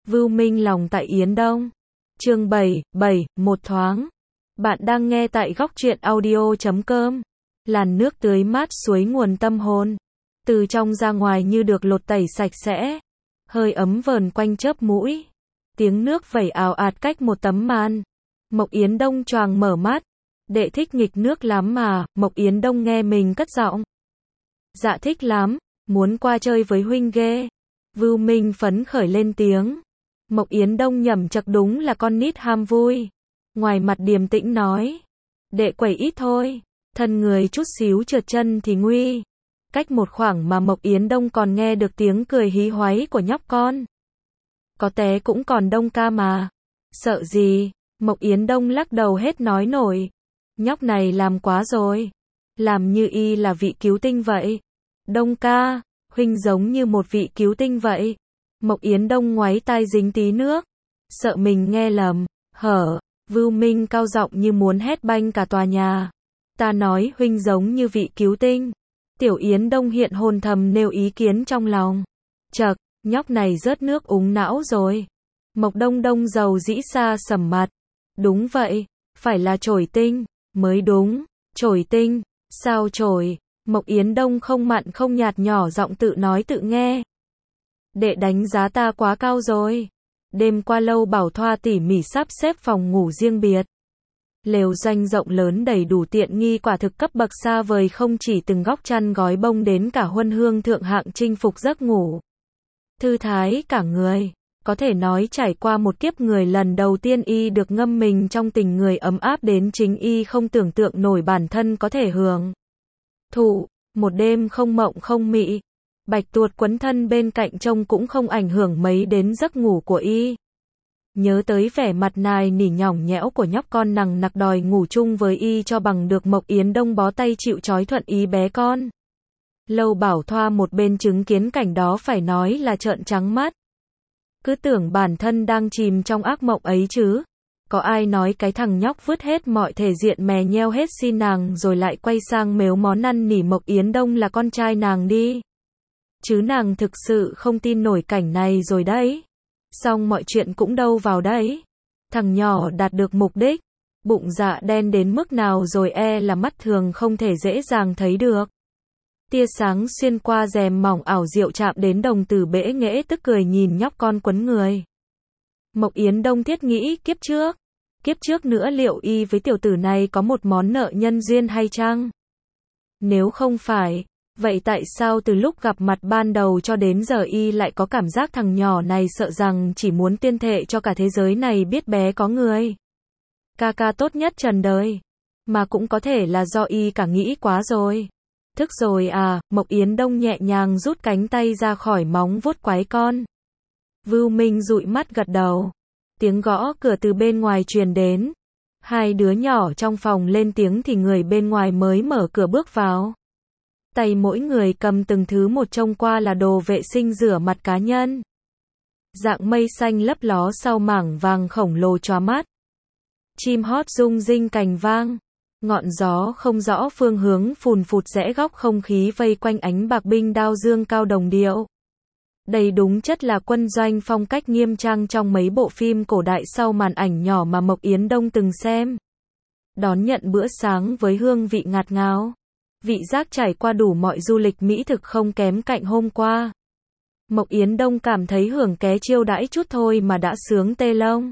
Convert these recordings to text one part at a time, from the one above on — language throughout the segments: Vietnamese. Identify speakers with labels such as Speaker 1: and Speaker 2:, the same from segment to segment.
Speaker 1: Vưu Minh lòng tại Yến Đông. Chương 7, một thoáng. Bạn đang nghe tại góc truyện audio.com. Làn nước tưới mát suối nguồn tâm hồn. Từ trong ra ngoài như được lột tẩy sạch sẽ. Hơi ấm vờn quanh chớp mũi. Tiếng nước vẩy ào ạt cách một tấm màn. Mộc Yến Đông choàng mở mắt. Đệ thích nghịch nước lắm mà, Mộc Yến Đông nghe mình cất giọng. Dạ thích lắm, muốn qua chơi với huynh ghê. Vưu Minh phấn khởi lên tiếng. Mộc Yến Đông nhẩm chậc đúng là con nít ham vui. Ngoài mặt điềm tĩnh nói. Đệ quẩy ít thôi, thân người chút xíu trượt chân thì nguy. Cách một khoảng mà Mộc Yến Đông còn nghe được tiếng cười hí hoáy của nhóc con. Có té cũng còn Đông ca mà. Sợ gì, Mộc Yến Đông lắc đầu hết nói nổi. Nhóc này làm quá rồi. Làm như y là vị cứu tinh vậy. Đông ca, huynh giống như một vị cứu tinh vậy. Mộc Yến Đông ngoáy tai dính tí nước. Sợ mình nghe lầm. Vưu Minh cao giọng như muốn hét banh cả tòa nhà. Ta nói huynh giống như vị cứu tinh. Tiểu Yến Đông hiện hồn thầm nêu ý kiến trong lòng. Chậc, nhóc này rớt nước úng não rồi. Mộc Đông Đông giàu dĩ xa sầm mặt. Đúng vậy, phải là chổi tinh, mới đúng. Chổi tinh, sao chổi? Mộc Yến Đông không mặn không nhạt nhỏ giọng tự nói tự nghe. Đệ đánh giá ta quá cao rồi. Đêm qua Lâu Bảo Thoa tỉ mỉ sắp xếp phòng ngủ riêng biệt. Lều doanh rộng lớn đầy đủ tiện nghi quả thực cấp bậc xa vời, không chỉ từng góc chăn gói bông đến cả huân hương thượng hạng chinh phục giấc ngủ. Thư thái cả người. Có thể nói trải qua một kiếp người lần đầu tiên y được ngâm mình trong tình người ấm áp đến chính y không tưởng tượng nổi bản thân có thể hưởng thụ. Một đêm không mộng không mị. Bạch tuột quấn thân bên cạnh trông cũng không ảnh hưởng mấy đến giấc ngủ của y. Nhớ tới vẻ mặt nài nỉ nhõng nhẽo của nhóc con nằng nặc đòi ngủ chung với y cho bằng được, Mộc Yến Đông bó tay chịu trói thuận ý bé con. Lâu Bảo Thoa một bên chứng kiến cảnh đó phải nói là trợn trắng mắt. Cứ tưởng bản thân đang chìm trong ác mộng ấy chứ. Có ai nói cái thằng nhóc vứt hết mọi thể diện mè nheo hết xin nàng rồi lại quay sang mếu món năn nỉ Mộc Yến Đông là con trai nàng đi. Chứ nàng thực sự không tin nổi cảnh này rồi đấy. Xong mọi chuyện cũng đâu vào đấy. Thằng nhỏ đạt được mục đích. Bụng dạ đen đến mức nào rồi là mắt thường không thể dễ dàng thấy được. Tia sáng xuyên qua rèm mỏng ảo diệu chạm đến đồng tử bẽ nghễ tức cười nhìn nhóc con quấn người. Mộc Yến Đông thiết nghĩ kiếp trước nữa liệu y với tiểu tử này có một món nợ nhân duyên hay chăng? Nếu không phải, vậy tại sao từ lúc gặp mặt ban đầu cho đến giờ y lại có cảm giác thằng nhỏ này sợ rằng chỉ muốn tuyên thệ cho cả thế giới này biết bé có người ca ca tốt nhất trần đời. Mà cũng có thể là do y cả nghĩ quá rồi. Thức rồi à, Mộc Yến Đông nhẹ nhàng rút cánh tay ra khỏi móng vuốt quái con. Vưu Minh dụi mắt gật đầu. Tiếng gõ cửa từ bên ngoài truyền đến. Hai đứa nhỏ trong phòng lên tiếng thì người bên ngoài mới mở cửa bước vào. Tay mỗi người cầm từng thứ một, trông qua là đồ vệ sinh rửa mặt cá nhân. Dạng mây xanh lấp ló sau mảng vàng khổng lồ chóa mắt. Chim hót rung rinh cành vang. Ngọn gió không rõ phương hướng phùn phụt rẽ góc không khí vây quanh ánh bạc binh đao dương cao đồng điệu. Đây đúng chất là quân doanh phong cách nghiêm trang trong mấy bộ phim cổ đại sau màn ảnh nhỏ mà Mộc Yến Đông từng xem. Đón nhận bữa sáng với hương vị ngạt ngào. Vị giác trải qua đủ mọi du lịch mỹ thực không kém cạnh hôm qua. Mộc Yến Đông cảm thấy hưởng ké chiêu đãi chút thôi mà đã sướng tê lông.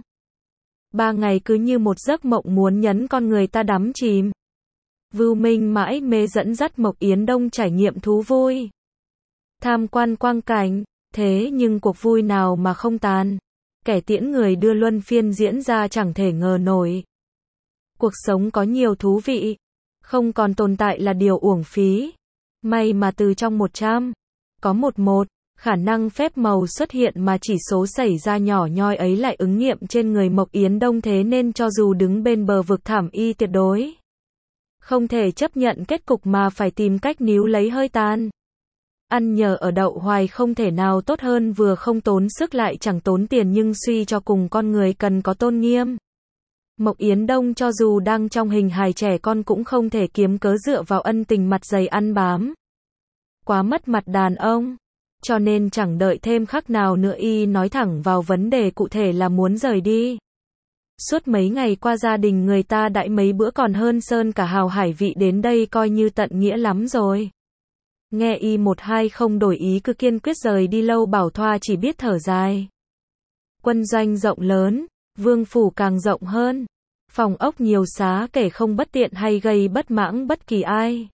Speaker 1: 3 ngày cứ như một giấc mộng muốn nhấn con người ta đắm chìm. Vưu Minh mãi mê dẫn dắt Mộc Yến Đông trải nghiệm thú vui. Tham quan quang cảnh, thế nhưng cuộc vui nào mà không tàn. Kẻ tiễn người đưa luân phiên diễn ra chẳng thể ngờ nổi. Cuộc sống có nhiều thú vị. Không còn tồn tại là điều uổng phí. May mà từ trong 100, có một khả năng phép màu xuất hiện mà chỉ số xảy ra nhỏ nhoi ấy lại ứng nghiệm trên người Mộc Yến Đông, thế nên cho dù đứng bên bờ vực thảm y tuyệt đối không thể chấp nhận kết cục mà phải tìm cách níu lấy hơi tàn. Ăn nhờ ở đậu hoài không thể nào tốt hơn, vừa không tốn sức lại chẳng tốn tiền, nhưng suy cho cùng con người cần có tôn nghiêm. Mộc Yến Đông cho dù đang trong hình hài trẻ con cũng không thể kiếm cớ dựa vào ân tình mặt dày ăn bám. Quá mất mặt đàn ông. Cho nên chẳng đợi thêm khắc nào nữa y nói thẳng vào vấn đề cụ thể là muốn rời đi. Suốt mấy ngày qua gia đình người ta đãi mấy bữa còn hơn sơn cả hào hải vị đến đây coi như tận nghĩa lắm rồi. Nghe y một hai không đổi ý cứ kiên quyết rời đi Lâu Bảo Thoa chỉ biết thở dài. Quân doanh rộng lớn, vương phủ càng rộng hơn. Phòng ốc nhiều xá kể không bất tiện hay gây bất mãng bất kỳ ai.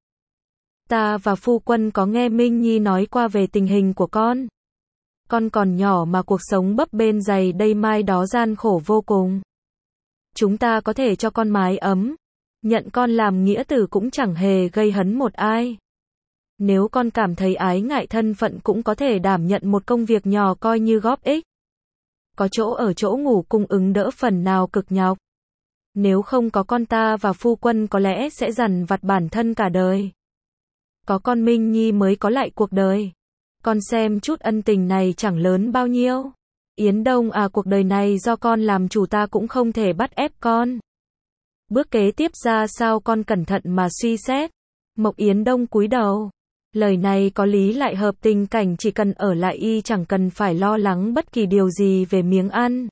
Speaker 1: Ta và phu quân có nghe Minh Nhi nói qua về tình hình của con. Con còn nhỏ mà cuộc sống bấp bênh dày đây mai đó gian khổ vô cùng. Chúng ta có thể cho con mái ấm. Nhận con làm nghĩa tử cũng chẳng hề gây hấn một ai. Nếu con cảm thấy ái ngại thân phận cũng có thể đảm nhận một công việc nhỏ coi như góp ích. Có chỗ ở chỗ ngủ cung ứng đỡ phần nào cực nhọc. Nếu không có con ta và phu quân có lẽ sẽ dằn vặt bản thân cả đời. Có con Minh Nhi mới có lại cuộc đời. Con xem chút ân tình này chẳng lớn bao nhiêu. Yến Đông à, cuộc đời này do con làm chủ, ta cũng không thể bắt ép con. Bước kế tiếp ra sao con cẩn thận mà suy xét. Mộc Yến Đông cúi đầu. Lời này có lý lại hợp tình cảnh, chỉ cần ở lại y chẳng cần phải lo lắng bất kỳ điều gì về miếng ăn.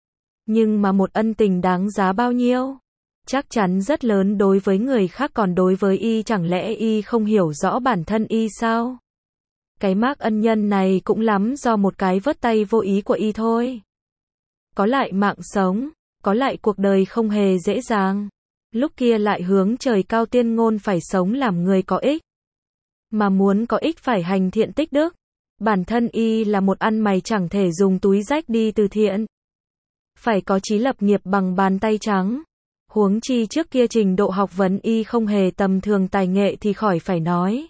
Speaker 1: Nhưng mà một ân tình đáng giá bao nhiêu? Chắc chắn rất lớn đối với người khác, còn đối với y chẳng lẽ y không hiểu rõ bản thân y sao? Cái mác ân nhân này cũng lắm do một cái vớt tay vô ý của y thôi. Có lại mạng sống, có lại cuộc đời không hề dễ dàng. Lúc kia lại hướng trời cao tiên ngôn phải sống làm người có ích. Mà muốn có ích phải hành thiện tích đức. Bản thân y là một ăn mày chẳng thể dùng túi rách đi từ thiện. Phải có chí lập nghiệp bằng bàn tay trắng. Huống chi trước kia trình độ học vấn y không hề tầm thường, tài nghệ thì khỏi phải nói.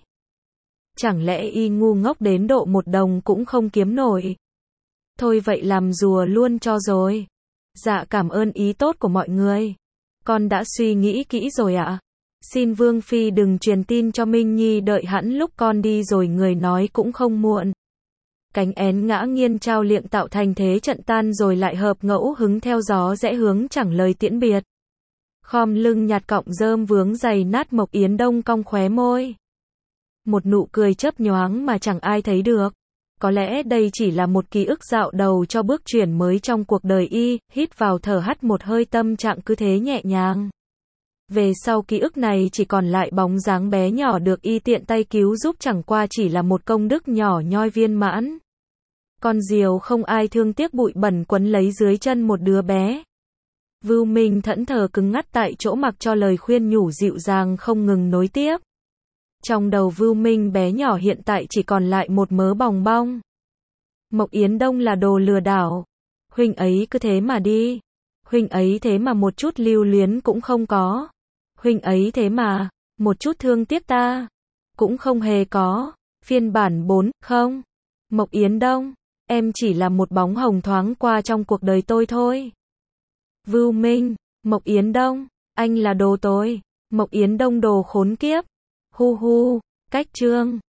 Speaker 1: Chẳng lẽ y ngu ngốc đến độ 1 đồng cũng không kiếm nổi? Thôi vậy làm rùa luôn cho rồi. Dạ cảm ơn ý tốt của mọi người. Con đã suy nghĩ kỹ rồi ạ. Xin Vương Phi đừng truyền tin cho Minh Nhi, đợi hẵn lúc con đi rồi người nói cũng không muộn. Cánh én ngã nghiêng trao liệng tạo thành thế trận tan rồi lại hợp ngẫu hứng theo gió rẽ hướng chẳng lời tiễn biệt. Khom lưng nhặt cọng rơm vướng giày nát, Mộc Yến Đông cong khóe môi. Một nụ cười chớp nhoáng mà chẳng ai thấy được. Có lẽ đây chỉ là một ký ức dạo đầu cho bước chuyển mới trong cuộc đời y, hít vào thở hắt một hơi, tâm trạng cứ thế nhẹ nhàng. Về sau ký ức này chỉ còn lại bóng dáng bé nhỏ được y tiện tay cứu giúp, chẳng qua chỉ là một công đức nhỏ nhoi viên mãn. Con diều không ai thương tiếc bụi bẩn quấn lấy dưới chân một đứa bé. Vưu Minh thẫn thờ cứng ngắt tại chỗ, mặc cho lời khuyên nhủ dịu dàng không ngừng nối tiếp. Trong đầu Vưu Minh bé nhỏ hiện tại chỉ còn lại một mớ bòng bong. Mộc Yến Đông là đồ lừa đảo. Huynh ấy cứ thế mà đi. Huynh ấy thế mà một chút lưu luyến cũng không có. Huynh ấy thế mà một chút thương tiếc ta cũng không hề có. Phiên bản 4, không. Mộc Yến Đông, em chỉ là một bóng hồng thoáng qua trong cuộc đời tôi thôi. Vưu Minh, Mộc Yến Đông, anh là đồ tôi. Mộc Yến Đông đồ khốn kiếp. Hu hu, cách chương.